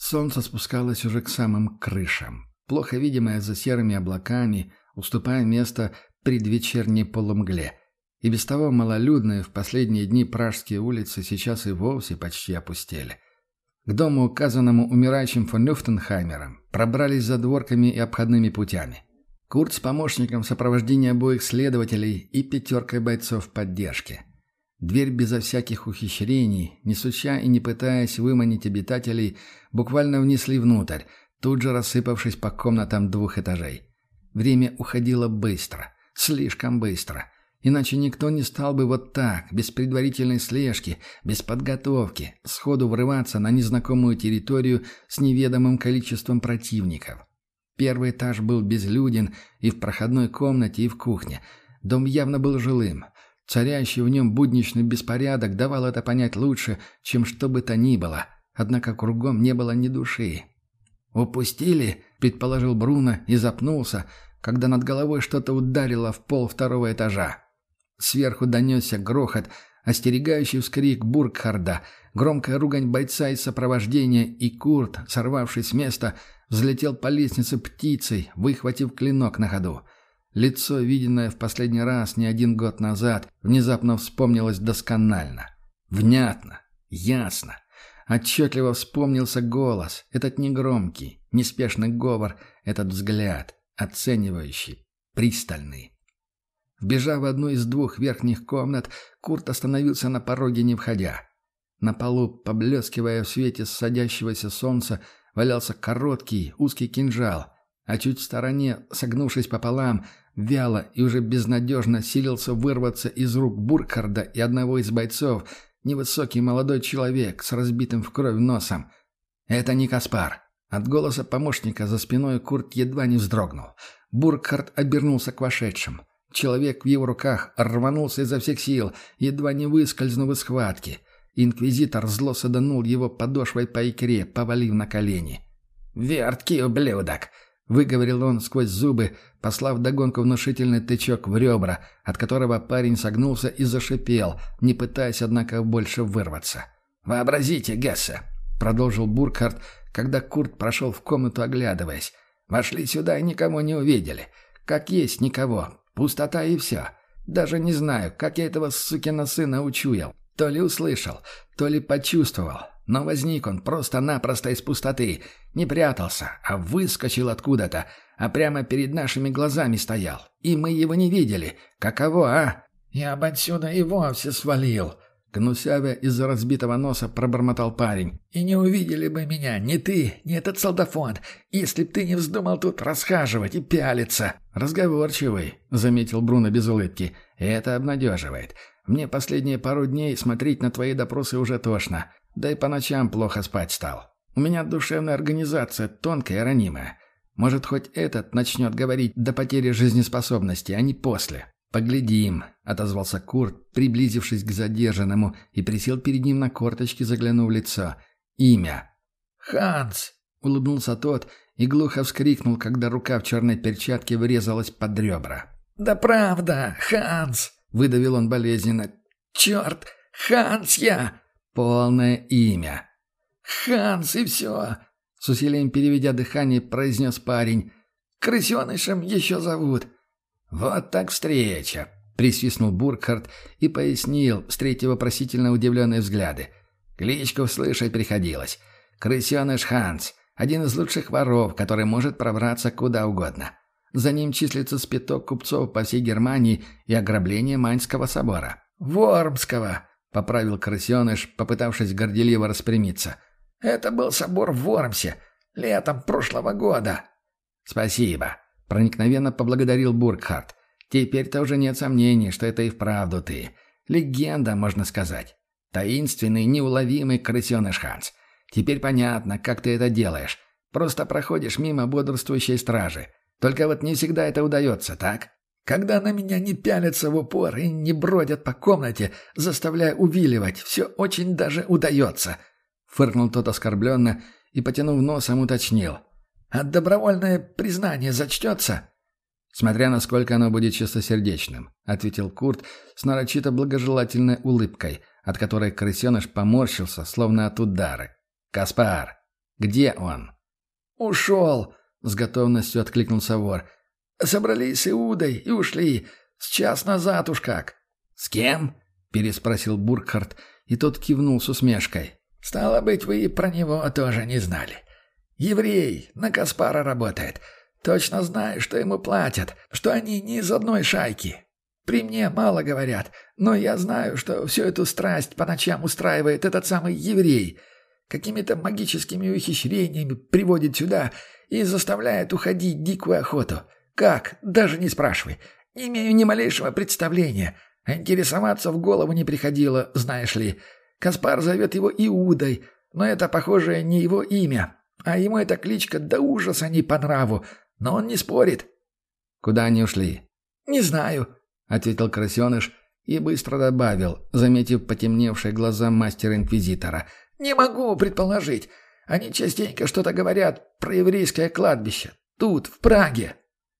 Солнце спускалось уже к самым крышам, плохо видимое за серыми облаками, уступая место предвечерней полумгле. И без того малолюдные в последние дни пражские улицы сейчас и вовсе почти опустели. К дому, указанному умирающим фон Люфтенхаймером, пробрались задворками и обходными путями. Курт с помощником в сопровождении обоих следователей и 5 бойцов поддержки. Дверь безо всяких ухищрений, не суча и не пытаясь выманить обитателей, буквально внесли внутрь, тут же рассыпавшись по комнатам 2 этажей. Время уходило быстро, слишком быстро. Иначе никто не стал бы вот так, без предварительной слежки, без подготовки, сходу врываться на незнакомую территорию с неведомым количеством противников. Первый этаж был безлюден и в проходной комнате, и в кухне. Дом явно был жилым. Царящий в нем будничный беспорядок давал это понять лучше, чем что бы то ни было. Однако кругом не было ни души. «Упустили?» — предположил Бруно и запнулся, когда над головой что-то ударило в пол 2-го этажа. Сверху донесся грохот, остерегающий вскрик Буркхарда, громкая ругань бойца из сопровождения, и Курт, сорвавшись с места, взлетел по лестнице птицей, выхватив клинок на ходу. Лицо, виденное в последний раз не 1 год назад, внезапно вспомнилось досконально. Внятно, ясно. Отчетливо вспомнился голос, этот негромкий, неспешный говор, этот взгляд, оценивающий, пристальный. Вбежав в одну из 2 верхних комнат, Курт остановился на пороге, не входя. На полу, поблескивая в свете садящегося солнца, валялся короткий, узкий кинжал, а чуть в стороне, согнувшись пополам, вяло и уже безнадежно силился вырваться из рук Буркхарда и одного из бойцов, невысокий молодой человек с разбитым в кровь носом. Это не Каспар. От голоса помощника за спиной Курт едва не вздрогнул. Буркхард обернулся к вошедшим. Человек в его руках рванулся изо всех сил, едва не выскользнув из схватки. Инквизитор зло саданул его подошвой по икре, повалив на колени. «Верткий ублюдок!» — выговорил он сквозь зубы, послав вдогонку внушительный тычок в ребра, от которого парень согнулся и зашипел, не пытаясь, однако, больше вырваться. «Вообразите, Гессе!» — продолжил Буркхард, когда Курт прошел в комнату, оглядываясь. «Вошли сюда и никого не увидели. Как есть никого. Пустота и все. Даже не знаю, как я этого сукина сына учуял. То ли услышал, то ли почувствовал. Но возник он просто-напросто из пустоты. Не прятался, а выскочил откуда-то, а прямо перед нашими глазами стоял. И мы его не видели. Каково, а? Я бы отсюда и вовсе свалил». Гнусявя из-за разбитого носа пробормотал парень. «И не увидели бы меня ни ты, ни этот солдафон, если б ты не вздумал тут расхаживать и пялиться». «Разговорчивый», — заметил Бруно без улыбки. «И это обнадеживает. Мне последние пару дней смотреть на твои допросы уже тошно. Да и по ночам плохо спать стал. У меня душевная организация тонкая и ранимая. Может, хоть этот начнет говорить до потери жизнеспособности, а не после». «Поглядим», — отозвался Курт, приблизившись к задержанному, и присел перед ним на корточки, заглянув в лицо. «Имя». «Ханс», — улыбнулся тот и глухо вскрикнул, когда рука в черной перчатке врезалась под ребра. «Да правда, Ханс», — выдавил он болезненно. «Черт, Ханс я!» «Полное имя». «Ханс и все», — с усилием переведя дыхание, произнес парень. «Крысенышем еще зовут». «Вот так встреча!» — присвистнул Буркхард и пояснил, встретив вопросительно удивленные взгляды. «Кличку слышать приходилось. Крысеныш Ханс — один из лучших воров, который может пробраться куда угодно. За ним числится спиток купцов по всей Германии и ограбление Майнского собора». «Вормского!» — поправил крысеныш, попытавшись горделиво распрямиться. «Это был собор в Вормсе, летом прошлого года». «Спасибо!» — проникновенно поблагодарил Буркхард. «Теперь-то уже нет сомнений, что это и вправду ты. Легенда, можно сказать. Таинственный, неуловимый крысеныш Ханс. Теперь понятно, как ты это делаешь. Просто проходишь мимо бодрствующей стражи. Только вот не всегда это удается, так? Когда на меня не пялятся в упор и не бродят по комнате, заставляя увиливать, все очень даже удается». Фыркнул тот оскорбленно и, потянув носом, уточнил. «А добровольное признание зачтется?» «Смотря насколько оно будет чистосердечным», — ответил Курт с нарочито благожелательной улыбкой, от которой крысеныш поморщился, словно от удара. «Каспар!» Где он?» «Ушел», — с готовностью откликнулся вор. «Собрались с Иудой и ушли. С час назад уж как». «С кем?» — переспросил Буркхарт, и тот кивнул с усмешкой. «Стало быть, вы и про него тоже не знали. Еврей, на Каспара работает. Точно знаю, что ему платят, что они не из одной шайки. При мне мало говорят, но я знаю, что всю эту страсть по ночам устраивает этот самый еврей. Какими-то магическими ухищрениями приводит сюда и заставляет уходить дикую охоту. Как? Даже не спрашивай. Не имею ни малейшего представления. А интересоваться в голову не приходило, знаешь ли. Каспар зовет его Иудой, но это, похоже, не его имя. А ему эта кличка до ужаса не по нраву. Но он не спорит». «Куда они ушли?» «Не знаю», — ответил крысеныш и быстро добавил, заметив потемневшие глаза мастера-инквизитора. «Не могу предположить. Они частенько что-то говорят про еврейское кладбище. Тут, в Праге».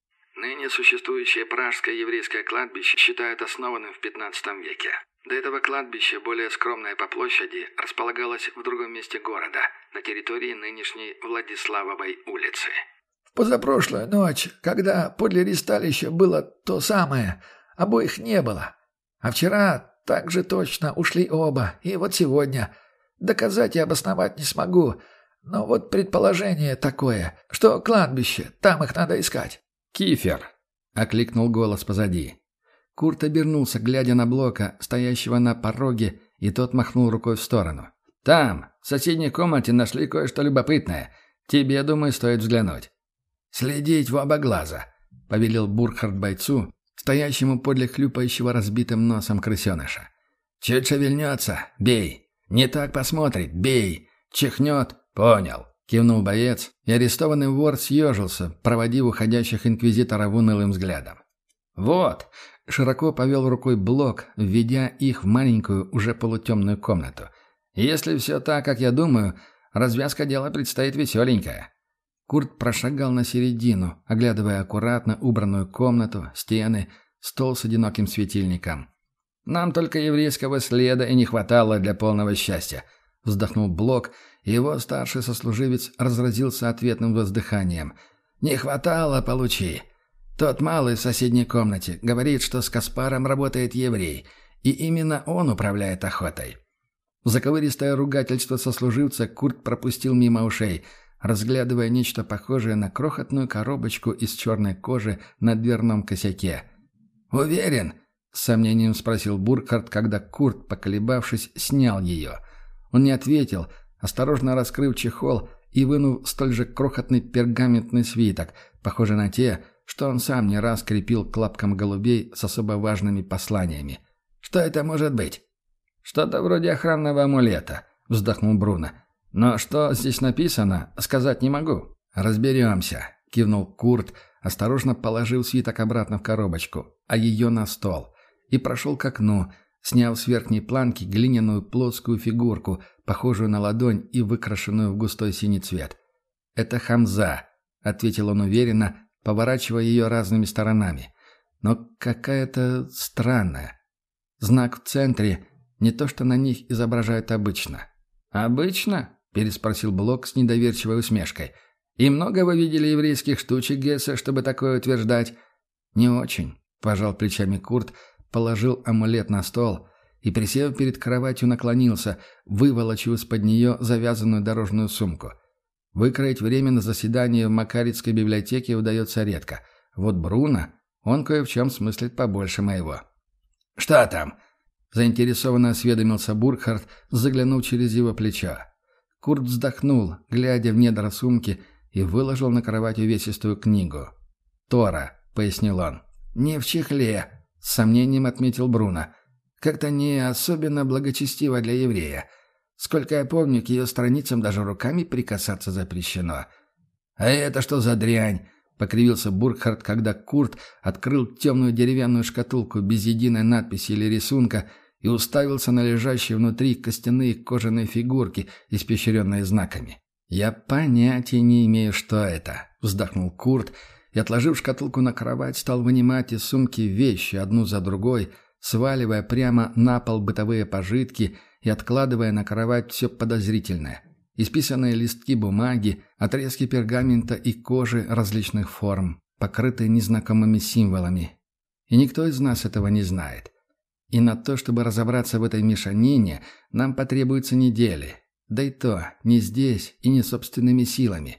Ныне существующее Пражское еврейское кладбище считают основанным в XV веке. До этого кладбище, более скромное по площади, располагалось в другом месте города, на территории нынешней Владиславовой улицы. «В позапрошлую ночь, когда подле ристалища было то самое, обоих не было. А вчера так же точно ушли оба, и вот сегодня. Доказать и обосновать не смогу, но вот предположение такое, что кладбище, там их надо искать». «Кифер!» — окликнул голос позади. Курт обернулся, глядя на Блока, стоящего на пороге, и тот махнул рукой в сторону. «Там, в соседней комнате, нашли кое-что любопытное. Тебе, думаю, стоит взглянуть». «Следить в оба глаза», — повелел Буркхарт бойцу, стоящему подле хлюпающего разбитым носом крысеныша. «Чуть шевельнется — бей. Не так посмотрит — бей. Чихнет — понял». Кивнул боец, и арестованный вор съежился, проводив уходящих инквизиторов унылым взглядом. «Вот!» — широко повел рукой Блок, введя их в маленькую, уже полутемную комнату. «Если все так, как я думаю, развязка дела предстоит веселенькая». Курт прошагал на середину, оглядывая аккуратно убранную комнату, стены, стол с одиноким светильником. «Нам только еврейского следа и не хватало для полного счастья», — вздохнул Блок, и его старший сослуживец разразился ответным воздыханием. «Не хватало, получи. Тот малый в соседней комнате говорит, что с Каспаром работает еврей, и именно он управляет охотой». Заковыристое ругательство сослуживца Курт пропустил мимо ушей, разглядывая нечто похожее на крохотную коробочку из черной кожи на дверном косяке. «Уверен?» — с сомнением спросил Буркхарт, когда Курт, поколебавшись, снял ее. Он не ответил, осторожно раскрыв чехол и вынув столь же крохотный пергаментный свиток, похожий на те, что он сам не раз крепил к лапкам голубей с особо важными посланиями. «Что это может быть?» «Что-то вроде охранного амулета», — вздохнул Бруно. «Но что здесь написано, сказать не могу». «Разберемся», — кивнул Курт, осторожно положил свиток обратно в коробочку, а ее на стол, и прошел к окну, сняв с верхней планки глиняную плоскую фигурку, похожую на ладонь и выкрашенную в густой синий цвет. «Это Хамза», — ответил он уверенно, поворачивая ее разными сторонами. «Но какая-то странная. Знак в центре, не то что на них изображают обычно». «Обычно?» — переспросил Блок с недоверчивой усмешкой. «И много вы видели еврейских штучек, Гессе, чтобы такое утверждать?» «Не очень», — пожал плечами Курт, положил амулет на стол и, присев перед кроватью, наклонился, выволочив из-под нее завязанную дорожную сумку. Выкроить время на заседание в Макарицкой библиотеке удается редко. Вот Бруно, он кое в чем смыслит побольше моего. «Что там?» — заинтересованно осведомился Буркхарт, заглянув через его плечо. Курт вздохнул, глядя в недра сумки, и выложил на кровать увесистую книгу. «Тора», — пояснил он. «Не в чехле», — с сомнением отметил Бруно. «Как-то не особенно благочестиво для еврея. Сколько я помню, к ее страницам даже руками прикасаться запрещено». «А это что за дрянь?» — покривился Буркхарт, когда Курт открыл темную деревянную шкатулку без единой надписи или рисунка и уставился на лежащие внутри костяные кожаные фигурки, испещренные знаками. «Я понятия не имею, что это», — вздохнул Курт, и, отложив шкатулку на кровать, стал вынимать из сумки вещи одну за другой, сваливая прямо на пол бытовые пожитки и откладывая на кровать все подозрительное. Исписанные листки бумаги, отрезки пергамента и кожи различных форм, покрытые незнакомыми символами. И никто из нас этого не знает. И на то, чтобы разобраться в этой мешанине, нам потребуются недели. Да и то не здесь и не собственными силами.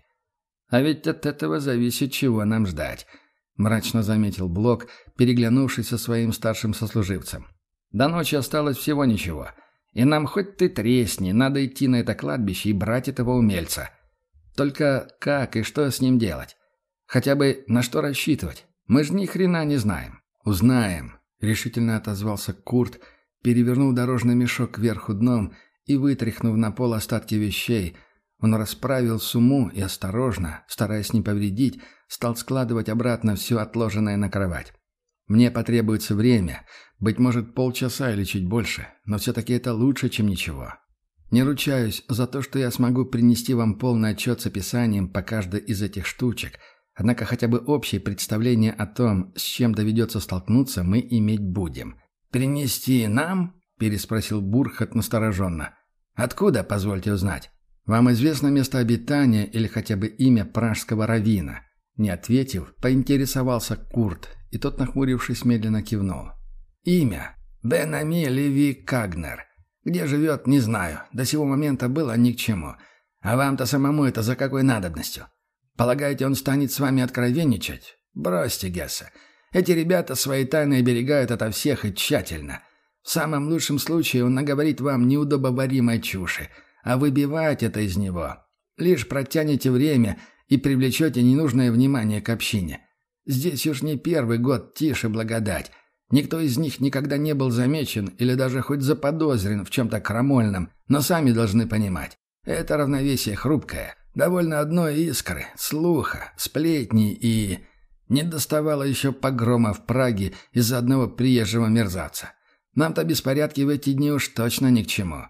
А ведь от этого зависит, чего нам ждать, мрачно заметил Блок, переглянувшись со своим старшим сослуживцем. До ночи осталось всего ничего. И нам хоть ты тресни, надо идти на это кладбище и брать этого умельца. Только как и что с ним делать? Хотя бы на что рассчитывать? Мы же ни хрена не знаем. Узнаем, решительно отозвался Курт, перевернув дорожный мешок кверху дном и вытряхнув на пол остатки вещей. Он расправил сумму и осторожно, стараясь не повредить, стал складывать обратно все отложенное на кровать. Мне потребуется время, быть может, полчаса или чуть больше, но все-таки это лучше, чем ничего. Не ручаюсь за то, что я смогу принести вам полный отчет с описанием по каждой из этих штучек, однако хотя бы общее представление о том, с чем доведется столкнуться, мы иметь будем. «Принести нам?» – переспросил Бурхат настороженно. «Откуда, позвольте узнать? Вам известно место обитания или хотя бы имя пражского раввина?» Не ответив, поинтересовался Курт, и тот, нахмурившись, медленно кивнул. «Имя. Бен-Ами Леви Кагнер. Где живет, не знаю. До сего момента было ни к чему. А вам-то самому это за какой надобностью? Полагаете, он станет с вами откровенничать? Бросьте, Гесса. Эти ребята свои тайны оберегают ото всех и тщательно. В самом лучшем случае он наговорит вам неудобоваримой чуши, а выбивать это из него. Лишь протянете время и привлечете ненужное внимание к общине. Здесь уж не первый год тише благодать. Никто из них никогда не был замечен или даже хоть заподозрен в чем-то крамольном, но сами должны понимать. Это равновесие хрупкое. Довольно одной искры, слуха, сплетни и... Не доставало еще погрома в Праге из-за одного приезжего мерзавца. Нам-то беспорядки в эти дни уж точно ни к чему.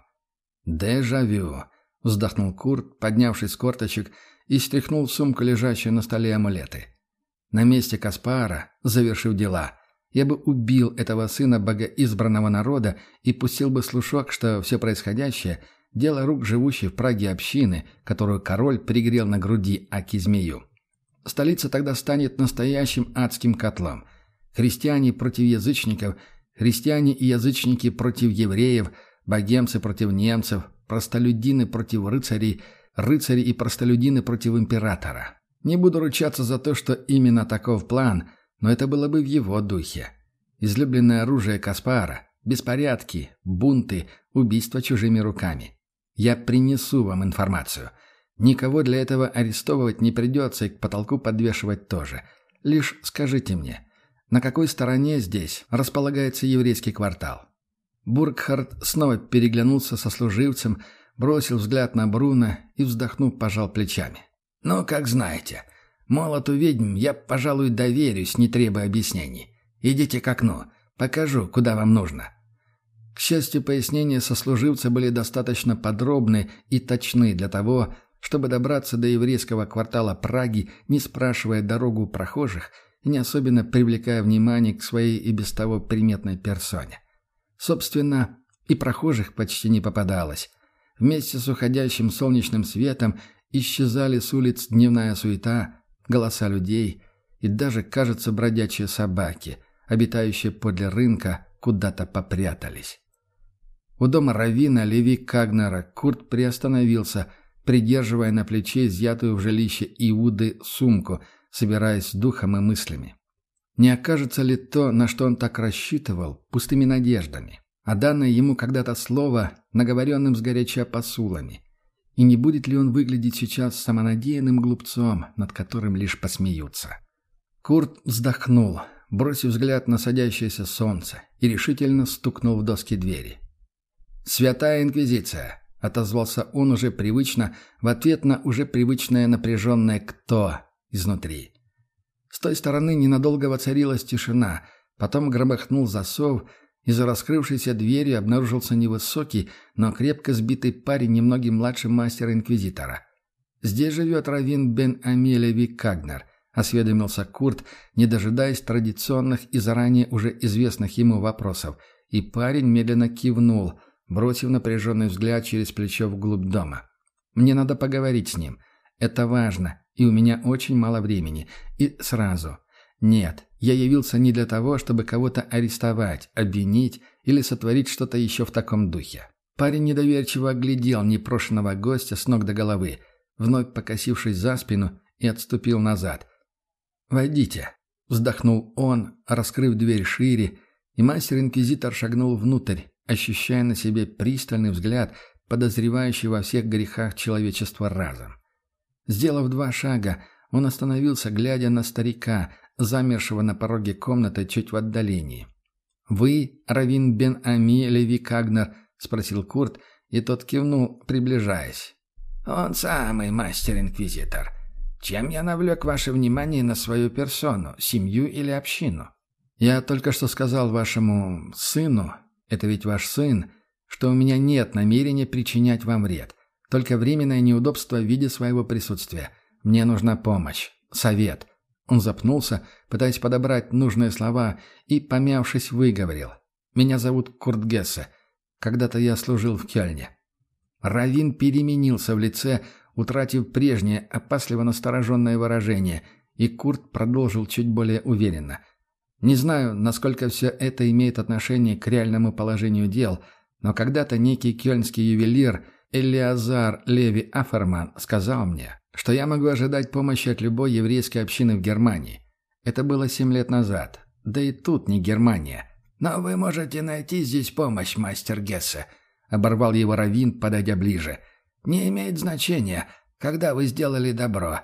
«Дежавю», — вздохнул Курт, поднявшись с корточек, и стряхнул в сумку, лежащую на столе, амулеты. На месте Каспара, завершив дела, я бы убил этого сына богоизбранного народа и пустил бы слушок, что все происходящее – дело рук живущей в Праге общины, которую король пригрел на груди аки-змею. Столица тогда станет настоящим адским котлом. Христиане против язычников, христиане и язычники против евреев, богемцы против немцев, простолюдины против рыцарей, рыцари и простолюдины против императора. Не буду ручаться за то, что именно таков план, но это было бы в его духе. Излюбленное оружие Каспара – беспорядки, бунты, убийства чужими руками. Я принесу вам информацию. Никого для этого арестовывать не придется и к потолку подвешивать тоже. Лишь скажите мне, на какой стороне здесь располагается еврейский квартал?» Бургхард снова переглянулся со служивцем, бросил взгляд на Бруно и, вздохнув, пожал плечами. «Ну, как знаете. Молоту ведьм я, пожалуй, доверюсь, не требуя объяснений. Идите к окну. Покажу, куда вам нужно». К счастью, пояснения сослуживца были достаточно подробны и точны для того, чтобы добраться до еврейского квартала Праги, не спрашивая дорогу у прохожих и не особенно привлекая внимание к своей и без того приметной персоне. Собственно, и прохожих почти не попадалось. Вместе с уходящим солнечным светом исчезали с улиц дневная суета, голоса людей и даже, кажется, бродячие собаки, обитающие подле рынка, куда-то попрятались. У дома раввина Леви Кагнера Курт приостановился, придерживая на плече изъятую в жилище Иуды сумку, собираясь с духом и мыслями. Не окажется ли то, на что он так рассчитывал, пустыми надеждами, а данное ему когда-то слово, наговоренным сгоряча посулами? И не будет ли он выглядеть сейчас самонадеянным глупцом, над которым лишь посмеются? Курт вздохнул, бросив взгляд на садящееся солнце, и решительно стукнул в доски двери. «Святая Инквизиция!» — отозвался он уже привычно, в ответ на уже привычное напряженное «кто» изнутри. С той стороны ненадолго воцарилась тишина, потом громыхнул засов, и за раскрывшейся дверью обнаружился невысокий, но крепко сбитый парень, немногим младше мастера-инквизитора. «Здесь живет раввин Бен-Ами Леви Кагнер», — осведомился Курт, не дожидаясь традиционных и заранее уже известных ему вопросов, и парень медленно кивнул, бросив напряженный взгляд через плечо вглубь дома. Мне надо поговорить с ним. Это важно, и у меня очень мало времени. И сразу. Нет, я явился не для того, чтобы кого-то арестовать, обвинить или сотворить что-то еще в таком духе». Парень недоверчиво оглядел непрошенного гостя с ног до головы, вновь покосившись за спину, и отступил назад. «Войдите», — вздохнул он, раскрыв дверь шире, и мастер-инквизитор шагнул внутрь, ощущая на себе пристальный взгляд, подозревающий во всех грехах человечества разом. Сделав 2 шага, он остановился, глядя на старика, замершего на пороге комнаты чуть в отдалении. «Вы, Равин бен Ами Леви Кагнер?» — спросил Курт, и тот кивнул, приближаясь. «Он самый мастер-инквизитор. Чем я навлек ваше внимание на свою персону, семью или общину?» «Я только что сказал вашему сыну, это ведь ваш сын, что у меня нет намерения причинять вам вред, только временное неудобство в виде своего присутствия. Мне нужна помощь, совет». Он запнулся, пытаясь подобрать нужные слова, и, помявшись, выговорил. «Меня зовут Курт Гессе. Когда-то я служил в Кёльне». Равин переменился в лице, утратив прежнее опасливо настороженное выражение, и Курт продолжил чуть более уверенно. «Не знаю, насколько все это имеет отношение к реальному положению дел, но когда-то некий кёльнский ювелир Элиазар Леви Аферман сказал мне, что я могу ожидать помощи от любой еврейской общины в Германии. Это было 7 лет назад. Да и тут не Германия». «Но вы можете найти здесь помощь, мастер Гессе», — оборвал его Равин, подойдя ближе. «Не имеет значения, когда вы сделали добро,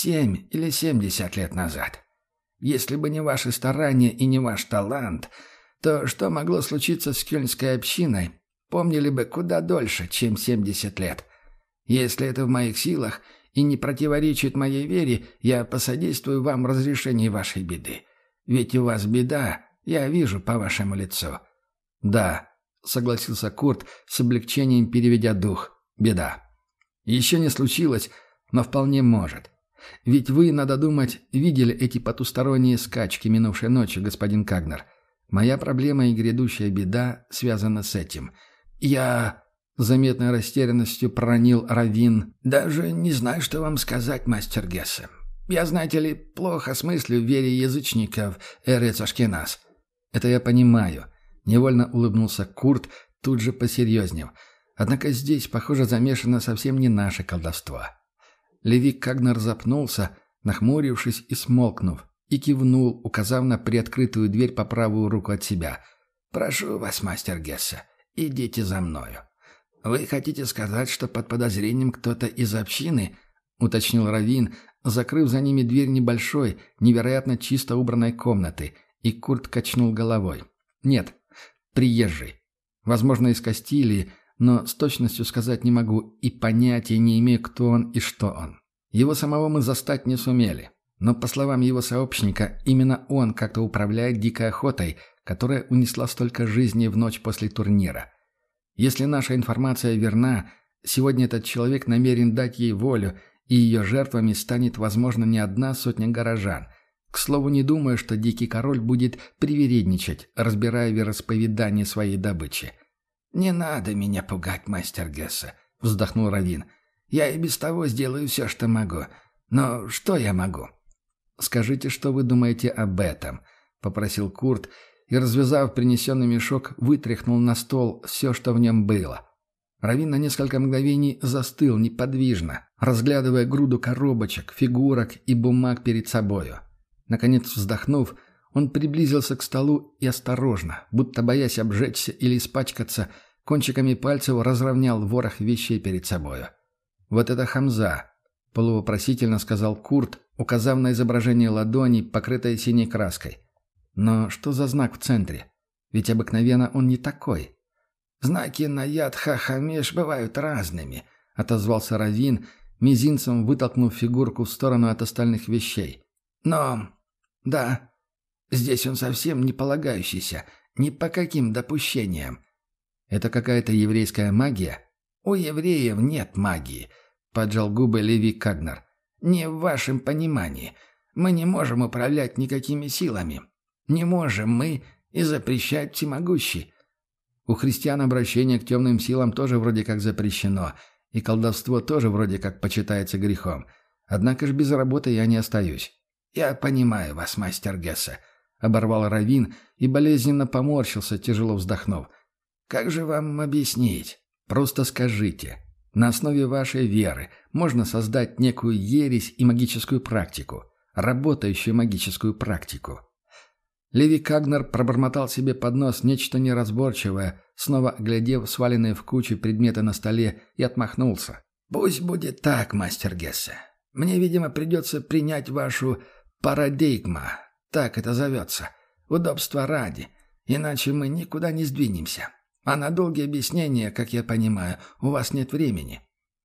7 или 70 лет назад. Если бы не ваши старания и не ваш талант, то что могло случиться с кёльнской общиной, помнили бы куда дольше, чем 70 лет. Если это в моих силах и не противоречит моей вере, я посодействую вам в разрешении вашей беды. Ведь у вас беда, я вижу по вашему лицу». «Да», — согласился Курт, с облегчением переведя дух. «Беда. Еще не случилось, но вполне может. Ведь вы, надо думать, видели эти потусторонние скачки минувшей ночью, господин Кагнер. Моя проблема и грядущая беда связана с этим. Я...» — с заметной растерянностью проронил Равин. «Даже не знаю, что вам сказать, мастер Гессе. Я, знаете ли, плохо смыслю в вере язычников Эрец Ашкеназ». «Это я понимаю», — невольно улыбнулся Курт, тут же посерьезнев. «Однако здесь, похоже, замешано совсем не наше колдовство». Леви Кагнер запнулся, нахмурившись и смолкнув, и кивнул, указав на приоткрытую дверь по правую руку от себя. «Прошу вас, мастер Гессе, идите за мною». «Вы хотите сказать, что под подозрением кто-то из общины?» — уточнил Равин, закрыв за ними дверь небольшой, невероятно чисто убранной комнаты, и Курт качнул головой. «Нет, приезжий. Возможно, из Кастилии, но с точностью сказать не могу и понятия не имею, кто он и что он. Его самого мы застать не сумели, но, по словам его сообщника, именно он как-то управляет дикой охотой, которая унесла столько жизней в ночь после турнира. Если наша информация верна, сегодня этот человек намерен дать ей волю, и ее жертвами станет, возможно, не 1 горожан. К слову, не думаю, что дикий король будет привередничать, разбирая вероисповедание своей добычи». «Не надо меня пугать, мастер Гессе», — вздохнул Равин. «Я и без того сделаю все, что могу. Но что я могу?» «Скажите, что вы думаете об этом», — попросил Курт, и, развязав принесенный мешок, вытряхнул на стол все, что в нем было. Равин на несколько мгновений застыл неподвижно, разглядывая груду коробочек, фигурок и бумаг перед собою. Наконец, вздохнув, он приблизился к столу и осторожно, будто боясь обжечься или испачкаться, кончиками пальцев разровнял ворох вещей перед собою. «Вот это Хамза», — полувопросительно сказал Курт, указав на изображение ладони, покрытой синей краской. «Но что за знак в центре? Ведь обыкновенно он не такой». «Знаки на яд Ха-Хамеш бывают разными», — отозвался Равин, мизинцем вытолкнув фигурку в сторону от остальных вещей. «Но... да, здесь он совсем не полагающийся, ни по каким допущениям». «Это какая-то еврейская магия?» «У евреев нет магии», — поджал губы Леви Кагнер. «Не в вашем понимании. Мы не можем управлять никакими силами. Не можем мы и запрещать всемогущий». «У христиан обращение к темным силам тоже вроде как запрещено, И колдовство тоже вроде как почитается грехом. Однако ж без работы я не остаюсь». «Я понимаю вас, мастер Гессе», — оборвал Равин и болезненно поморщился, тяжело вздохнув. «Как же вам объяснить?» «Просто скажите. На основе вашей веры можно создать некую ересь и магическую практику, работающую магическую практику». Леви Кагнер пробормотал себе под нос нечто неразборчивое, снова оглядев сваленные в кучу предметы на столе, и отмахнулся. «Пусть будет так, мастер Гессе. Мне, видимо, придется принять вашу парадигму, так это зовется, удобства ради, иначе мы никуда не сдвинемся. А на долгие объяснения, как я понимаю, у вас нет времени».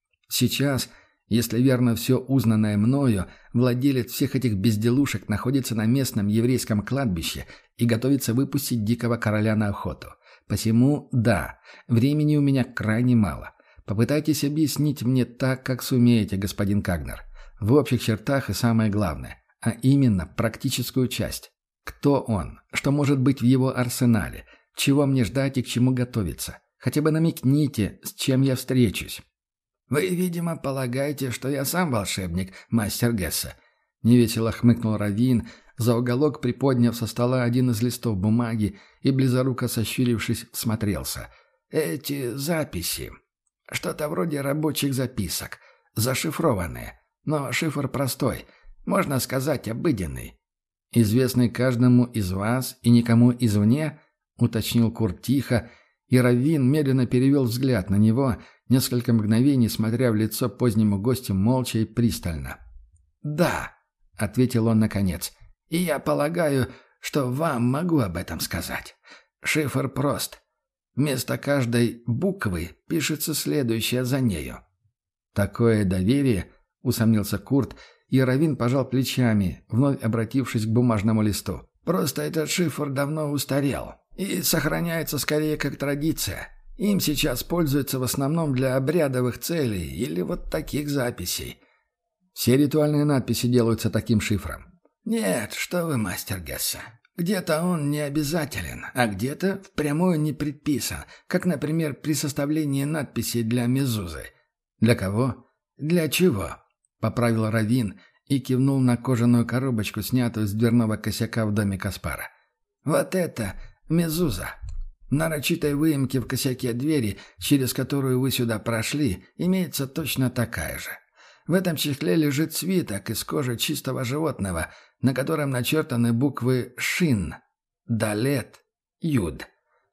Сейчас, если верно все узнанное мною, владелец всех этих безделушек находится на местном еврейском кладбище и готовится выпустить дикого короля на охоту. Посему, да, времени у меня крайне мало. Попытайтесь объяснить мне так, как сумеете, господин Кагнер. В общих чертах и самое главное, а именно практическую часть. Кто он? Что может быть в его арсенале? Чего мне ждать и к чему готовиться? Хотя бы намекните, с чем я встречусь. «Вы, видимо, полагаете, что я сам волшебник, мастер Гессе?» Невесело хмыкнул Равин, за уголок приподняв со стола один из листов бумаги и, близоруко сощурившись, всмотрелся. «Эти записи. Что-то вроде рабочих записок. Зашифрованные. Но шифр простой. Можно сказать, обыденный». «Известный каждому из вас и никому извне?» — уточнил Курт тихо, и Равин медленно перевел взгляд на него, несколько мгновений смотря в лицо позднему гостю молча и пристально. «Да», — ответил он наконец, — «и я полагаю, что вам могу об этом сказать. Шифр прост. Вместо каждой буквы пишется следующее за нею». «Такое доверие?» — усомнился Курт, и Равин пожал плечами, вновь обратившись к бумажному листу. «Просто этот шифр давно устарел и сохраняется скорее как традиция. Им сейчас пользуются в основном для обрядовых целей или вот таких записей». «Все ритуальные надписи делаются таким шифром?» «Нет, что вы, мастер Гессе. Где-то он не обязателен, а где-то впрямую не предписан, как, например, при составлении надписей для мезузы». «Для кого?» «Для чего?» — поправил Равин и кивнул на кожаную коробочку, снятую с дверного косяка в доме Каспара. «Вот это мезуза. Нарочитой выемки в косяке двери, через которую вы сюда прошли, имеется точно такая же. В этом чехле лежит свиток из кожи чистого животного, на котором начертаны буквы «Шин», «Далет», «Юд».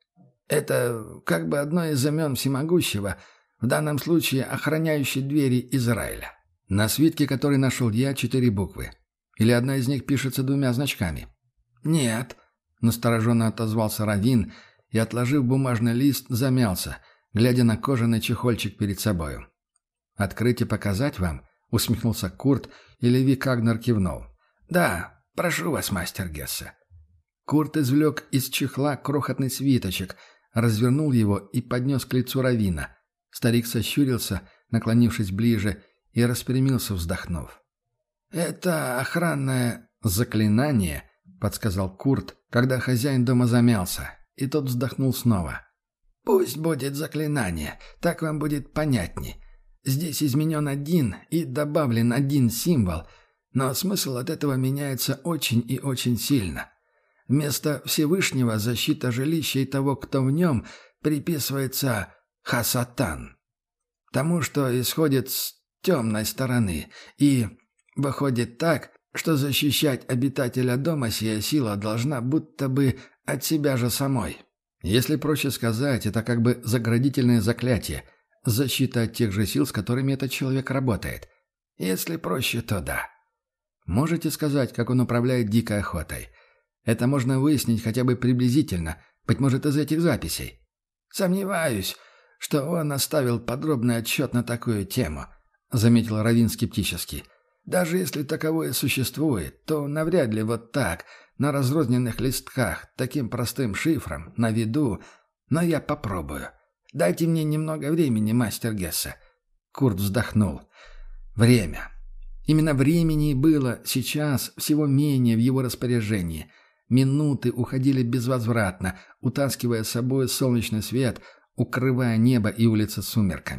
Это как бы одно из имен всемогущего, в данном случае охраняющий двери Израиля. На свитке, который нашел я, 4 буквы. Или одна из них пишется 2 значками? «Нет», — настороженно отозвался Равин и, отложив бумажный лист, замялся, глядя на кожаный чехольчик перед собою. «Открыть и показать вам?» — усмехнулся Курт, и Леви Кагнер кивнул. «Да, прошу вас, мастер Гессе». Курт извлек из чехла крохотный свиточек, развернул его и поднес к лицу Равина. Старик сощурился, наклонившись ближе, и распрямился, вздохнув. «Это охранное заклинание», — подсказал Курт, когда хозяин дома замялся, и тот вздохнул снова. «Пусть будет заклинание, так вам будет понятней. Здесь изменен один и добавлен один символ, но смысл от этого меняется очень и очень сильно. Вместо Всевышнего защита жилища и того, кто в нем, приписывается Хасатан, тому, что исходит с темной стороны, и выходит так, что защищать обитателя дома сия сила должна будто бы от себя же самой. Если проще сказать, это как бы заградительное заклятие, защита от тех же сил, с которыми этот человек работает. Если проще, то да. Можете сказать, как он управляет дикой охотой? Это можно выяснить хотя бы приблизительно, быть может, из этих записей. Сомневаюсь, что он оставил подробный отчет на такую тему, заметил Равин скептически. Даже если таковое существует, то навряд ли вот так, на разрозненных листках, таким простым шифром, на виду. Но я попробую. Дайте мне немного времени, мастер Гессе». Курт вздохнул. Время. Именно времени было сейчас всего менее в его распоряжении. Минуты уходили безвозвратно, утаскивая с собой солнечный свет, укрывая небо и улицы сумерками.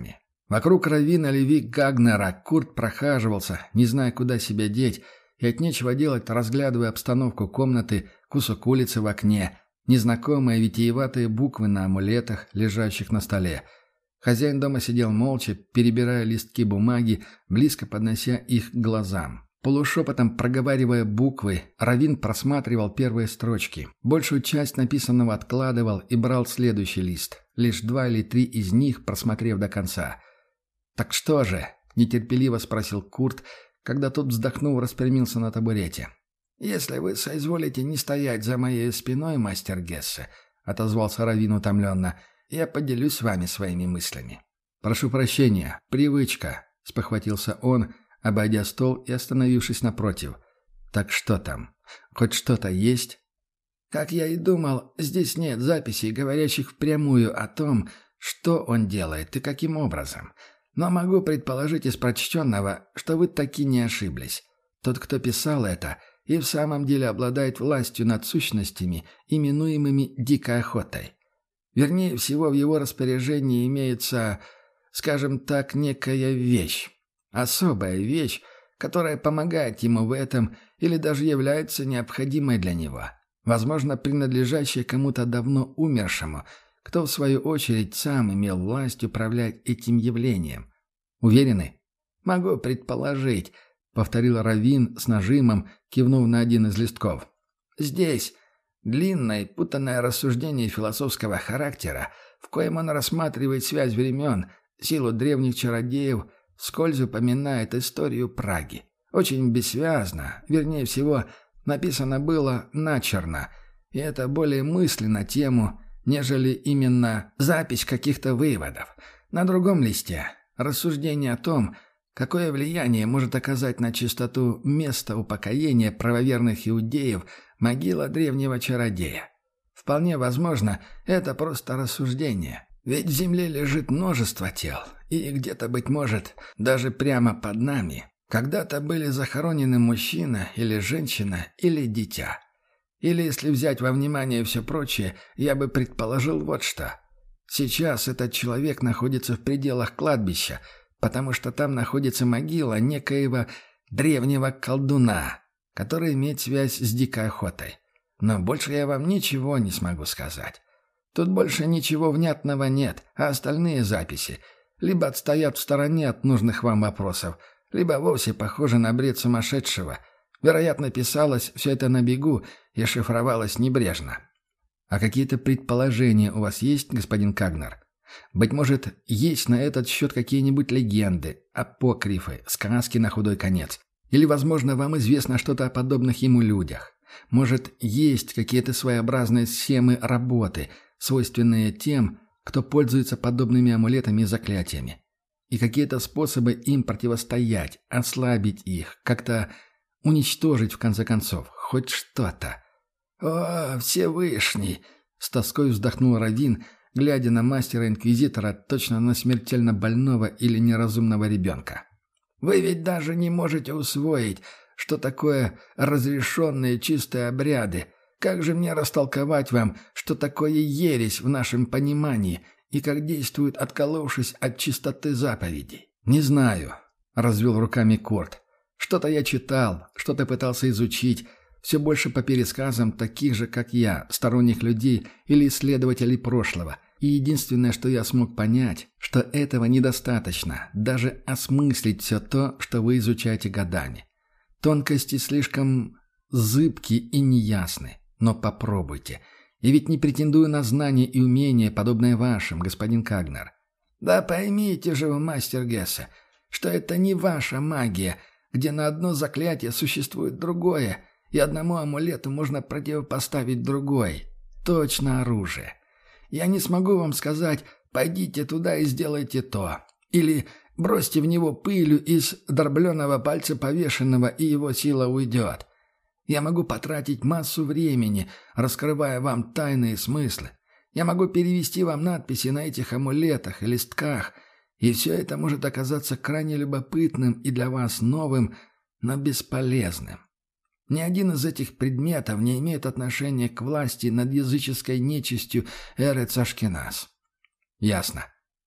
Вокруг раввина Леви Гагнера Курт прохаживался, не зная, куда себя деть, и от нечего делать, разглядывая обстановку комнаты, кусок улицы в окне, незнакомые витиеватые буквы на амулетах, лежащих на столе. Хозяин дома сидел молча, перебирая листки бумаги, близко поднося их к глазам. Полушепотом проговаривая буквы, раввин просматривал первые строчки. Большую часть написанного откладывал и брал следующий лист. Лишь 2 или 3 из них, просмотрев до конца. «Так что же?» – нетерпеливо спросил Курт, когда тот, вздохнув, распрямился на табурете. «Если вы соизволите не стоять за моей спиной, мастер Гессе», — отозвался раввин утомленно, — «я поделюсь с вами своими мыслями». «Прошу прощения, привычка», — спохватился он, обойдя стол и остановившись напротив. «Так что там? Хоть что-то есть?» «Как я и думал, здесь нет записей, говорящих впрямую о том, что он делает и каким образом. Но могу предположить из прочтенного, что вы таки не ошиблись. Тот, кто писал это, и в самом деле обладает властью над сущностями, именуемыми «дикой охотой». Вернее всего, в его распоряжении имеется, скажем так, некая вещь. Особая вещь, которая помогает ему в этом или даже является необходимой для него. Возможно, принадлежащая кому-то давно умершему, кто, в свою очередь, сам имел власть управлять этим явлением. Уверены? «Могу предположить», — повторил раввин с нажимом, кивнув на один из листков. «Здесь длинное, путанное рассуждение философского характера, в коем он рассматривает связь времен, силу древних чародеев, вскользь упоминает историю Праги. Очень бессвязно, вернее всего, написано было начерно, и это более мысли на тему, нежели именно запись каких-то выводов. На другом листе рассуждение о том, какое влияние может оказать на чистоту места упокоения правоверных иудеев могила древнего чародея. Вполне возможно, это просто рассуждение. Ведь в земле лежит множество тел, и где-то, быть может, даже прямо под нами, когда-то были захоронены мужчина или женщина или дитя. Или, если взять во внимание все прочее, я бы предположил вот что. Сейчас этот человек находится в пределах кладбища, потому что там находится могила некоего древнего колдуна, который имеет связь с дикой охотой. Но больше я вам ничего не смогу сказать. Тут больше ничего внятного нет, а остальные записи либо отстоят в стороне от нужных вам вопросов, либо вовсе похожи на бред сумасшедшего. Вероятно, писалось все это на бегу и шифровалось небрежно. А какие-то предположения у вас есть, господин Кагнер? Быть может, есть на этот счет какие-нибудь легенды, апокрифы, сказки на худой конец? Или, возможно, вам известно что-то о подобных ему людях? Может, есть какие-то своеобразные схемы работы, свойственные тем, кто пользуется подобными амулетами и заклятиями? И какие-то способы им противостоять, ослабить их, как-то уничтожить, в конце концов, хоть что-то? «О, Всевышний!» — с тоской вздохнул раввин, глядя на мастера-инквизитора, точно на смертельно больного или неразумного ребенка. «Вы ведь даже не можете усвоить, что такое разрешенные чистые обряды. Как же мне растолковать вам, что такое ересь в нашем понимании и как действует, отколовшись от чистоты заповедей?» «Не знаю», — развел руками Курт. «Что-то я читал, что-то пытался изучить, все больше по пересказам таких же, как я, сторонних людей или исследователей прошлого. И единственное, что я смог понять, что этого недостаточно, даже осмыслить все то, что вы изучаете годами. Тонкости слишком зыбки и неясны, но попробуйте. И ведь не претендую на знания и умения, подобные вашим, господин Кагнер». «Да поймите же вы, мастер Гессе, что это не ваша магия, где на одно заклятие существует другое, и одному амулету можно противопоставить другой. Точно оружие. Я не смогу вам сказать «пойдите туда и сделайте то», или «бросьте в него пылью из дробленого пальца повешенного, и его сила уйдет». Я могу потратить массу времени, раскрывая вам тайные смыслы. Я могу перевести вам надписи на этих амулетах и листках, и все это может оказаться крайне любопытным и для вас новым, но бесполезным. Ни один из этих предметов не имеет отношения к власти над языческой нечистью Эрец Ашкеназ. «Ясно», —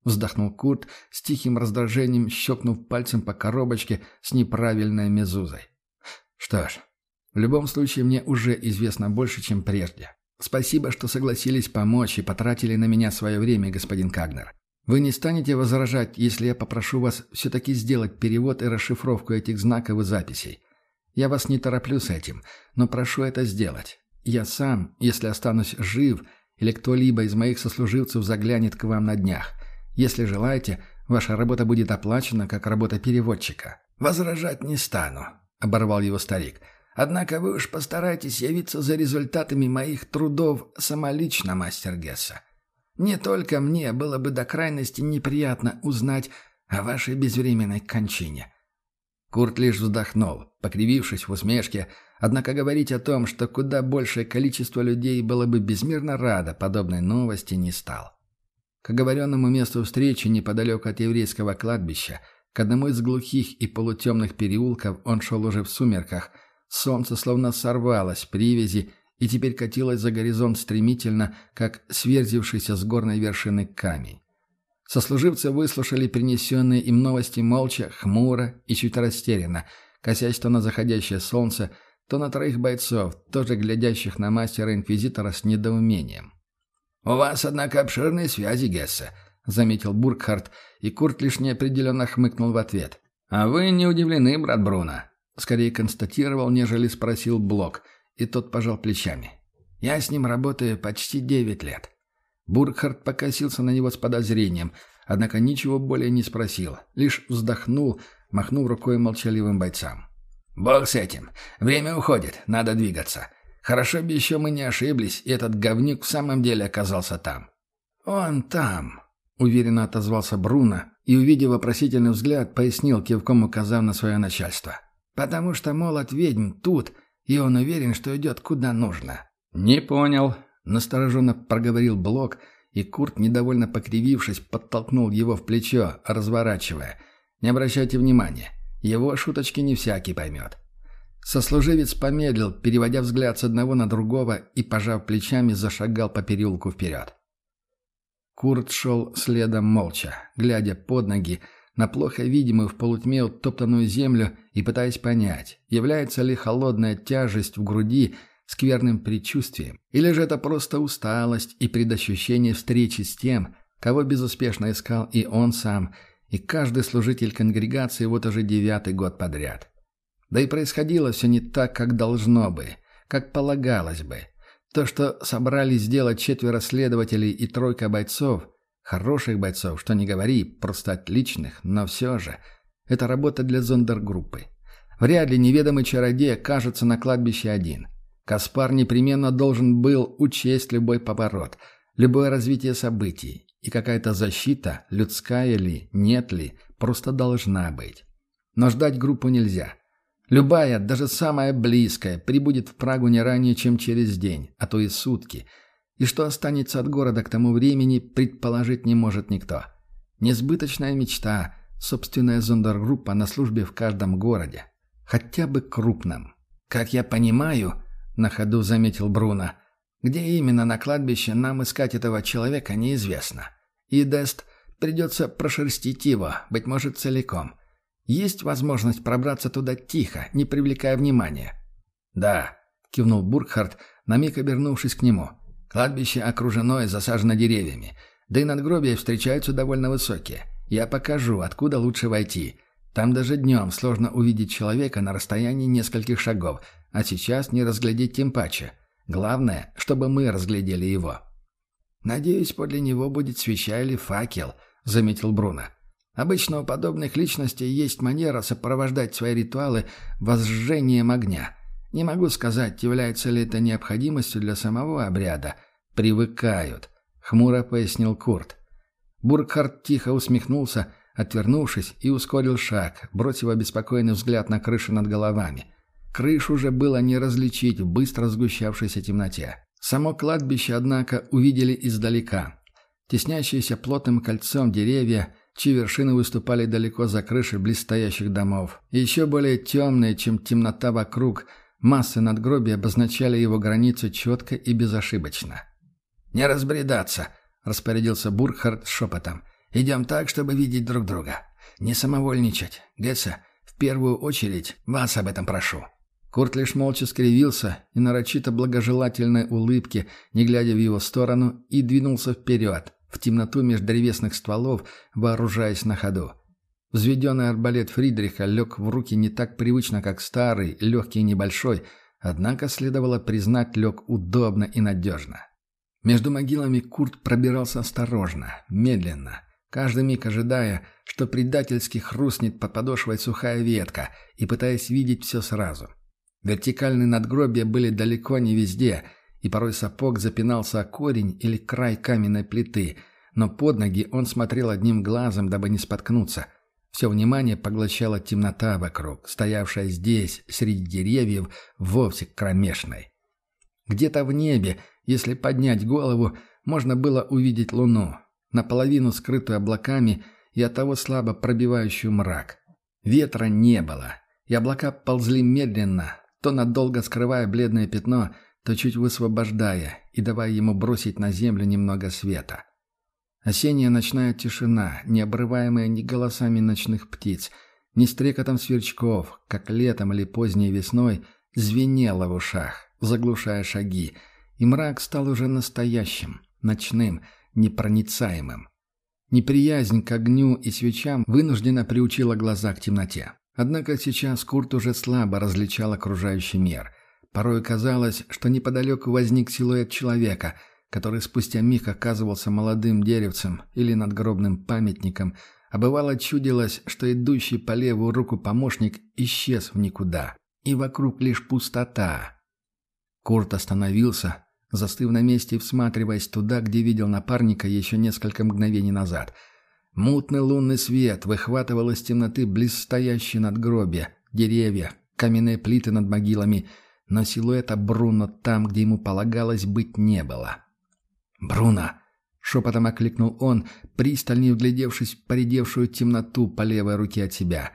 вздохнул Курт с тихим раздражением, щелкнув пальцем по коробочке с неправильной мезузой. «Что ж, в любом случае мне уже известно больше, чем прежде. Спасибо, что согласились помочь и потратили на меня свое время, господин Кагнер. Вы не станете возражать, если я попрошу вас все-таки сделать перевод и расшифровку этих знаков и записей? Я вас не тороплю с этим, но прошу это сделать. Я сам, если останусь жив, или кто-либо из моих сослуживцев заглянет к вам на днях. Если желаете, ваша работа будет оплачена как работа переводчика». «Возражать не стану», — оборвал его старик. «Однако вы уж постарайтесь явиться за результатами моих трудов самолично, мастер Гесса. Не только мне было бы до крайности неприятно узнать о вашей безвременной кончине». Курт лишь вздохнул, покривившись в усмешке, однако говорить о том, что куда большее количество людей было бы безмерно радо подобной новости, не стал. К оговоренному месту встречи неподалеку от еврейского кладбища, к одному из глухих и полутемных переулков, он шел уже в сумерках. Солнце словно сорвалось с привязи и теперь катилось за горизонт стремительно, как сверзившийся с горной вершины камень. Сослуживцы выслушали принесенные им новости молча, хмуро и чуть растерянно, косясь то на заходящее солнце, то на троих бойцов, тоже глядящих на мастера-инквизитора с недоумением. «У вас, однако, обширные связи, Гессе», — заметил Буркхарт, и Курт лишь неопределенно хмыкнул в ответ. «А вы не удивлены, брат Бруно?» Скорее констатировал, нежели спросил Блок, и тот пожал плечами. «Я с ним работаю почти 9 лет». Буркхарт покосился на него с подозрением, однако ничего более не спросил, лишь вздохнул, махнув рукой молчаливым бойцам. «Бог с этим. Время уходит, надо двигаться. Хорошо бы еще мы не ошиблись, и этот говнюк в самом деле оказался там». «Он там», — уверенно отозвался Бруно и, увидев вопросительный взгляд, пояснил, кивком указав на свое начальство. «Потому что молот ведьм тут, и он уверен, что идет куда нужно». «Не понял», — настороженно проговорил Блок, и Курт, недовольно покривившись, подтолкнул его в плечо, разворачивая. «Не обращайте внимания, его шуточки не всякий поймет». Сослуживец помедлил, переводя взгляд с одного на другого и, пожав плечами, зашагал по переулку вперед. Курт шел следом молча, глядя под ноги, на плохо видимую в полутьме утоптанную землю и пытаясь понять, является ли холодная тяжесть в груди скверным предчувствием, или же это просто усталость и предощущение встречи с тем, кого безуспешно искал и он сам, и каждый служитель конгрегации вот уже 9-й год подряд. Да и происходило все не так, как должно бы, как полагалось бы. То, что собрались сделать 4 следователей и 3 бойцов, хороших бойцов, что не говори, просто отличных, но все же, это работа для зондергруппы. Вряд ли неведомый чародей окажется на кладбище один. Каспар непременно должен был учесть любой поворот, любое развитие событий, и какая-то защита, людская ли, нет ли, просто должна быть. Но ждать группу нельзя. Любая, даже самая близкая, прибудет в Прагу не ранее, чем через день, а то и сутки. И что останется от города к тому времени, предположить не может никто. Несбыточная мечта, собственная зондергруппа на службе в каждом городе. Хотя бы крупном. «Как я понимаю», — на ходу заметил Бруно, «где именно на кладбище нам искать этого человека неизвестно. И, Дест, придется прошерстить его, быть может, целиком. Есть возможность пробраться туда тихо, не привлекая внимания?» «Да», — кивнул Буркхарт, на миг обернувшись к нему. «Кладбище окружено и засажено деревьями, да и надгробия встречаются довольно высокие. Я покажу, откуда лучше войти. Там даже днем сложно увидеть человека на расстоянии нескольких шагов, а сейчас не разглядеть тем паче. Главное, чтобы мы разглядели его». «Надеюсь, подле него будет свеча или факел», — заметил Бруно. «Обычно у подобных личностей есть манера сопровождать свои ритуалы возжжением огня. Не могу сказать, является ли это необходимостью для самого обряда. Привыкают», — хмуро пояснил Курт. Буркхарт тихо усмехнулся, отвернувшись, и ускорил шаг, бросив обеспокоенный взгляд на крышу над головами. Крышу уже было не различить в быстро сгущавшейся темноте. Само кладбище, однако, увидели издалека. Теснящиеся плотным кольцом деревья, чьи вершины выступали далеко за крышей близстоящих домов. И еще более темные, чем темнота вокруг, массы надгробий обозначали его границу четко и безошибочно. «Не разбредаться», — распорядился Буркхарт шепотом. Идем так, чтобы видеть друг друга. Не самовольничать. Гесса, в первую очередь вас об этом прошу». Курт лишь молча скривился и нарочито благожелательной улыбке, не глядя в его сторону, и двинулся вперед, в темноту меж древесных стволов, вооружаясь на ходу. Взведенный арбалет Фридриха лег в руки не так привычно, как старый, легкий и небольшой, однако, следовало признать, лег удобно и надежно. Между могилами Курт пробирался осторожно, медленно, каждый миг ожидая, что предательски хрустнет под подошвой сухая ветка, и пытаясь видеть все сразу. Вертикальные надгробия были далеко не везде, и порой сапог запинался о корень или край каменной плиты, но под ноги он смотрел одним глазом, дабы не споткнуться. Все внимание поглощала темнота вокруг, стоявшая здесь, среди деревьев, вовсе кромешной. Где-то в небе, если поднять голову, можно было увидеть луну, наполовину скрытую облаками и оттого слабо пробивающую мрак. Ветра не было, и облака ползли медленно, то надолго скрывая бледное пятно, то чуть высвобождая и давая ему бросить на землю немного света. Осенняя ночная тишина, не обрываемая ни голосами ночных птиц, ни стрекотом сверчков, как летом или поздней весной, звенела в ушах, заглушая шаги, и мрак стал уже настоящим, ночным, непроницаемым. Неприязнь к огню и свечам вынужденно приучила глаза к темноте. Однако сейчас Курт уже слабо различал окружающий мир. Порой казалось, что неподалеку возник силуэт человека, который спустя миг оказывался молодым деревцем или надгробным памятником, а бывало чудилось, что идущий по левую руку помощник исчез в никуда, и вокруг лишь пустота. Курт остановился, застыв на месте и всматриваясь туда, где видел напарника еще несколько мгновений назад. Мутный лунный свет выхватывал из темноты близстоящие надгробия, деревья, каменные плиты над могилами, но силуэта Бруно там, где ему полагалось быть, не было. «Бруно!» — шепотом окликнул он, пристальнее вглядевшись в поредевшую темноту по левой руке от себя.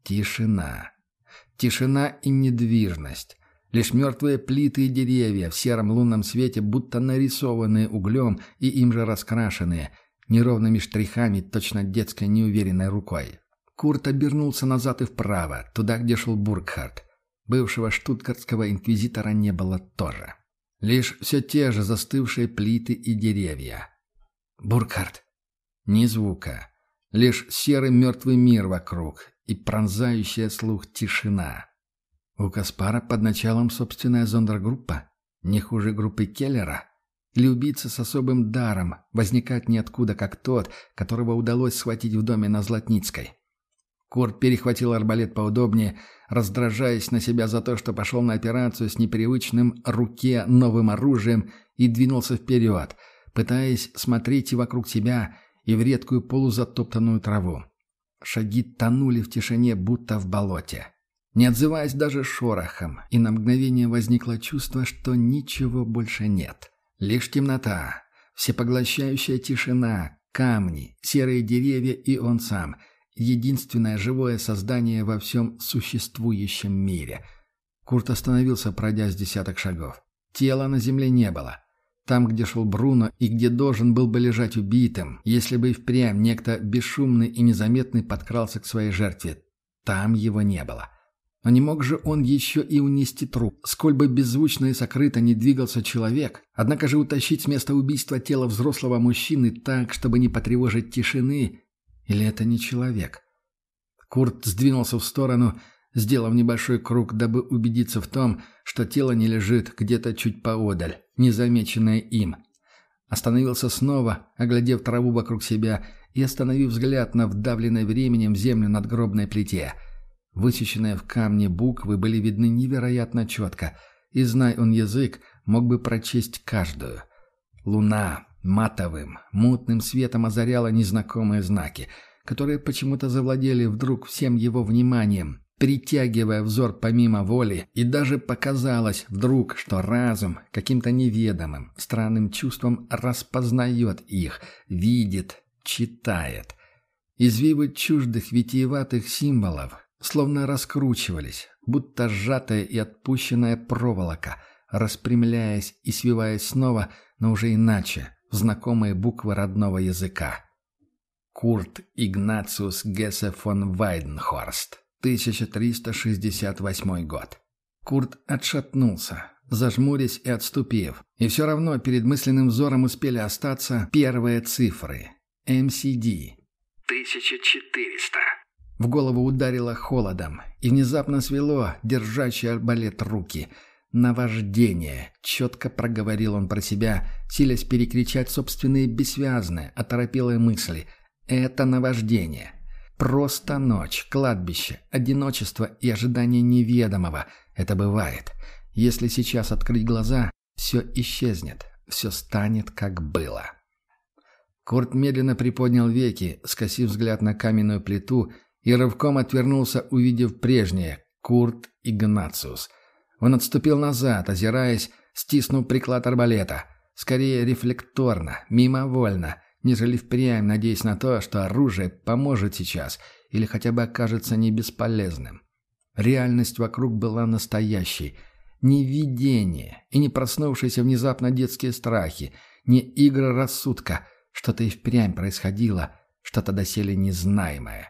Тишина. Тишина и недвижность. Лишь мертвые плиты и деревья в сером лунном свете, будто нарисованные углем и им же раскрашенные, неровными штрихами, точно детской неуверенной рукой. Курт обернулся назад и вправо, туда, где шел Буркхарт. Бывшего штутгартского инквизитора не было тоже. Лишь все те же застывшие плиты и деревья. «Буркхарт!» Ни звука. Лишь серый мертвый мир вокруг и пронзающая слух тишина. У Каспара под началом собственная зондергруппа? Не хуже группы Келлера? Или убийца с особым даром возникает ниоткуда, как тот, которого удалось схватить в доме на Златницкой? Курт перехватил арбалет поудобнее, раздражаясь на себя за то, что пошел на операцию с непривычным руке новым оружием и двинулся вперед, пытаясь смотреть и вокруг себя, и в редкую полузатоптанную траву. Шаги тонули в тишине, будто в болоте. Не отзываясь даже шорохом, и на мгновение возникло чувство, что ничего больше нет. Лишь темнота, всепоглощающая тишина, камни, серые деревья и он сам — единственное живое создание во всем существующем мире. Курт остановился, пройдя с десяток шагов. Тела на земле не было. Там, где шел Бруно и где должен был бы лежать убитым, если бы и впрямь некто бесшумный и незаметный подкрался к своей жертве, там его не было. Но не мог же он еще и унести труп. Сколь бы беззвучно и сокрыто не двигался человек, однако же утащить с места убийства тело взрослого мужчины так, чтобы не потревожить тишины. Или это не человек? Курт сдвинулся в сторону, сделав небольшой круг, дабы убедиться в том, что тело не лежит где-то чуть поодаль, незамеченное им. Остановился снова, оглядев траву вокруг себя и остановив взгляд на вдавленной временем в землю надгробной плите. Высеченные в камне буквы были видны невероятно четко, и, знай он язык, мог бы прочесть каждую. Луна матовым, мутным светом озаряла незнакомые знаки, которые почему-то завладели вдруг всем его вниманием, притягивая взор помимо воли, и даже показалось вдруг, что разум каким-то неведомым, странным чувством распознает их, видит, читает. Извивы чуждых витиеватых символов словно раскручивались, будто сжатая и отпущенная проволока, распрямляясь и свиваясь снова, но уже иначе, в знакомые буквы родного языка. Курт Игнациус Гессе фон Вайденхорст, 1368 год. Курт отшатнулся, зажмурясь и отступив, и все равно перед мысленным взором успели остаться первые цифры. МСД. 1400. В голову ударило холодом, и внезапно свело держащий арбалет руки. «Наваждение», — четко проговорил он про себя, силясь перекричать собственные бессвязные, оторопелые мысли. «Это наваждение. Просто ночь, кладбище, одиночество и ожидание неведомого. Это бывает. Если сейчас открыть глаза, все исчезнет, все станет, как было». Курт медленно приподнял веки, скосив взгляд на каменную плиту, и рывком отвернулся, увидев прежнее — Курт Игнациус. Он отступил назад, озираясь, стиснув приклад арбалета. Скорее рефлекторно, мимовольно, нежели впрямь надеясь на то, что оружие поможет сейчас или хотя бы окажется не бесполезным. Реальность вокруг была настоящей. Не видение и не проснувшиеся внезапно детские страхи, не игры рассудка. Что-то и впрямь происходило, что-то доселе незнаемое.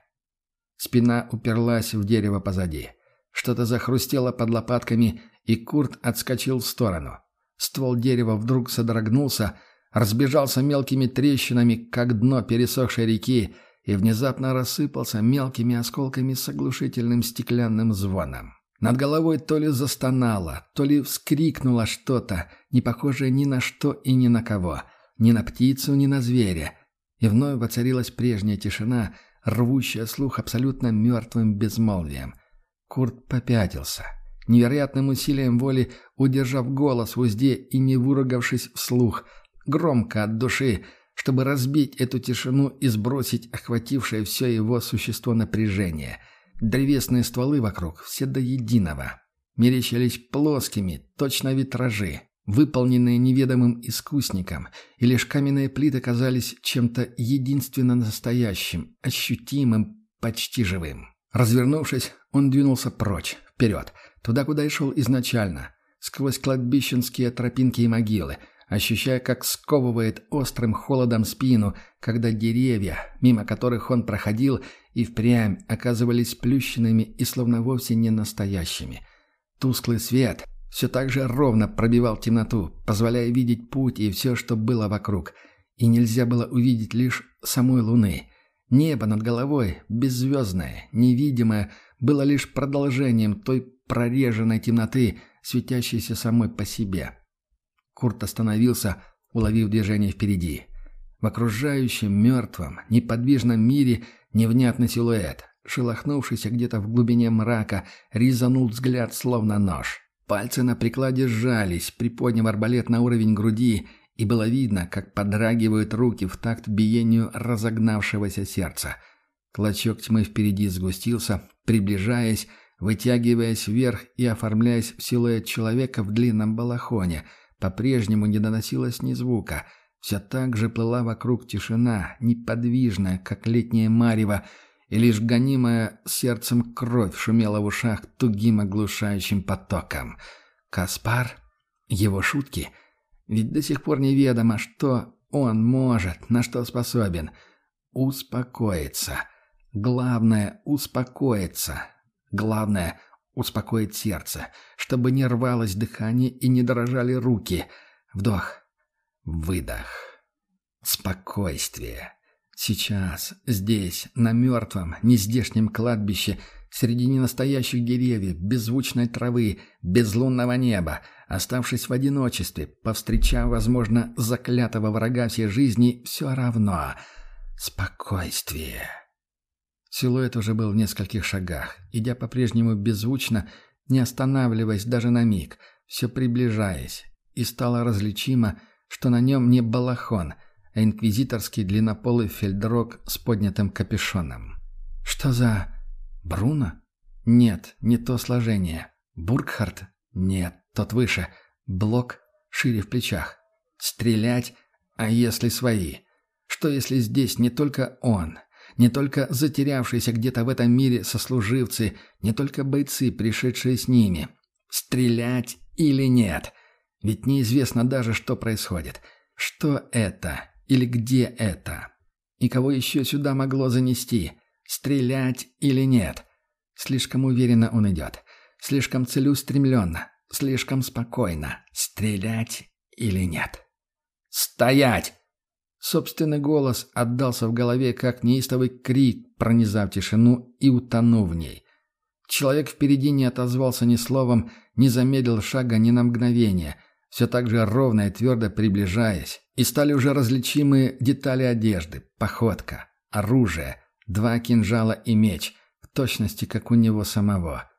Спина уперлась в дерево позади. Что-то захрустело под лопатками, и Курт отскочил в сторону. Ствол дерева вдруг содрогнулся, разбежался мелкими трещинами, как дно пересохшей реки, и внезапно рассыпался мелкими осколками с оглушительным стеклянным звоном. Над головой то ли застонало, то ли вскрикнуло что-то, не похожее ни на что и ни на кого, ни на птицу, ни на зверя. И вновь воцарилась прежняя тишина, рвущая слух абсолютно мертвым безмолвием. Курт попятился, невероятным усилием воли удержав голос в узде и не выругавшись вслух, громко от души, чтобы разбить эту тишину и сбросить охватившее все его существо напряжение. Древесные стволы вокруг, все до единого, мерещились плоскими, точно витражи, выполненные неведомым искусником, и лишь каменные плиты казались чем-то единственно настоящим, ощутимым, почти живым. Развернувшись, он двинулся прочь, вперед, туда, куда и шел изначально, сквозь кладбищенские тропинки и могилы, ощущая, как сковывает острым холодом спину, когда деревья, мимо которых он проходил, и впрямь оказывались плющенными и словно вовсе не настоящими. Тусклый свет все так же ровно пробивал темноту, позволяя видеть путь и все, что было вокруг. И нельзя было увидеть лишь самой луны. Небо над головой, беззвездное, невидимое, было лишь продолжением той прореженной темноты, светящейся самой по себе. Курт остановился, уловив движение впереди. В окружающем мертвом, неподвижном мире невнятный силуэт, шелохнувшийся где-то в глубине мрака, резанул взгляд словно нож. Пальцы на прикладе сжались, приподняв арбалет на уровень груди, и было видно, как подрагивают руки в такт биению разогнавшегося сердца. Клочок тьмы впереди сгустился, приближаясь, вытягиваясь вверх и оформляясь в силуэт человека в длинном балахоне. По-прежнему не доносилось ни звука. Все так же плыла вокруг тишина, неподвижная, как летнее марево, и лишь гонимая сердцем кровь шумела в ушах тугим оглушающим потоком. Каспар? Его шутки? Ведь до сих пор неведомо, что он может, на что способен. Успокоиться. Главное — успокоиться. Главное — успокоить сердце, чтобы не рвалось дыхание и не дрожали руки. Вдох. Выдох. Спокойствие. Сейчас, здесь, на мертвом, нездешнем кладбище, среди ненастоящих деревьев, беззвучной травы, безлунного неба, оставшись в одиночестве, повстречав, возможно, заклятого врага всей жизни, все равно. Спокойствие. Силуэт уже был в нескольких шагах, идя по-прежнему беззвучно, не останавливаясь даже на миг, все приближаясь, и стало различимо, что на нем не балахон, а инквизиторский длиннополый фельдрог с поднятым капюшоном. Что за... Бруно? Нет, не то сложение. Бургхард? Нет, тот выше. Блок шире в плечах. Стрелять? А если свои? Что если здесь не только он, не только затерявшиеся где-то в этом мире сослуживцы, не только бойцы, пришедшие с ними? Стрелять или нет? Ведь неизвестно даже, что происходит. Что это? Или где это? И кого еще сюда могло занести? Стрелять или нет? Слишком уверенно он идет. Слишком целеустремленно. Слишком спокойно. Стрелять или нет? «Стоять!» Собственный голос отдался в голове, как неистовый крик, пронизав тишину и утонув в ней. Человек впереди не отозвался ни словом, не замедлил шага ни на мгновение, все так же ровно и твердо приближаясь, и стали уже различимы детали одежды, походка, оружие, 2 кинжала и меч, в точности, как у него самого.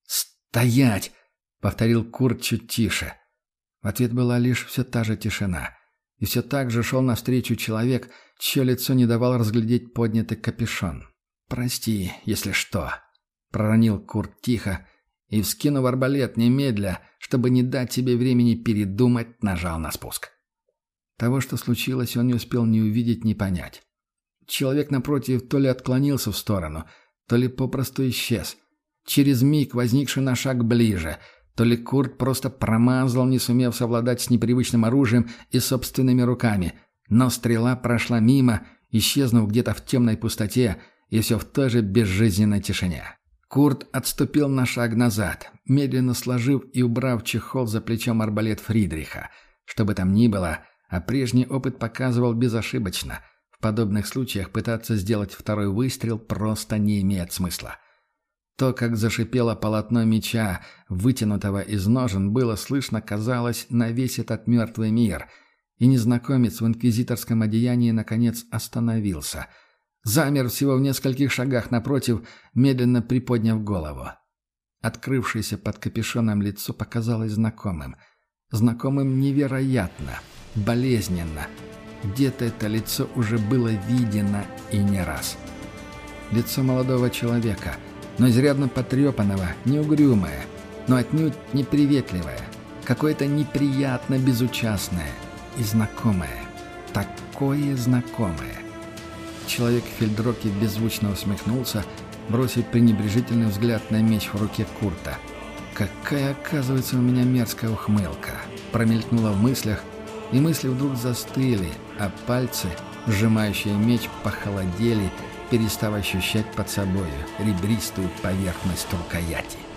«Стоять!» — повторил Курт чуть тише. В ответ была лишь все та же тишина. И все так же шел навстречу человек, чье лицо не давал разглядеть поднятый капюшон. «Прости, если что», — проронил Курт тихо, и, вскинув арбалет немедля, чтобы не дать себе времени передумать, нажал на спуск. Того, что случилось, он не успел ни увидеть, ни понять. Человек напротив то ли отклонился в сторону, то ли попросту исчез. Через миг возникший на шаг ближе — то ли Курт просто промазал, не сумев совладать с непривычным оружием и собственными руками. Но стрела прошла мимо, исчезнув где-то в темной пустоте и все в той же безжизненной тишине. Курт отступил на шаг назад, медленно сложив и убрав чехол за плечом арбалет Фридриха. Что бы там ни было, а прежний опыт показывал безошибочно. В подобных случаях пытаться сделать второй выстрел просто не имеет смысла. То, как зашипело полотно меча, вытянутого из ножен, было слышно, казалось, на весь этот мертвый мир. И незнакомец в инквизиторском одеянии наконец остановился. Замер всего в нескольких шагах напротив, медленно приподняв голову. Открывшееся под капюшоном лицо показалось знакомым. Знакомым невероятно, болезненно. Где-то это лицо уже было видено и не раз. Лицо молодого человека — но изрядно потрепанного, неугрюмое, но отнюдь неприветливое, какое-то неприятно безучастное и знакомое. Такое знакомое. Человек в фельдроке беззвучно усмехнулся, бросив пренебрежительный взгляд на меч в руке Курта. «Какая, оказывается, у меня мерзкая ухмылка!» Промелькнула в мыслях, и мысли вдруг застыли, а пальцы, сжимающие меч, похолодели, перестав ощущать под собою ребристую поверхность рукояти.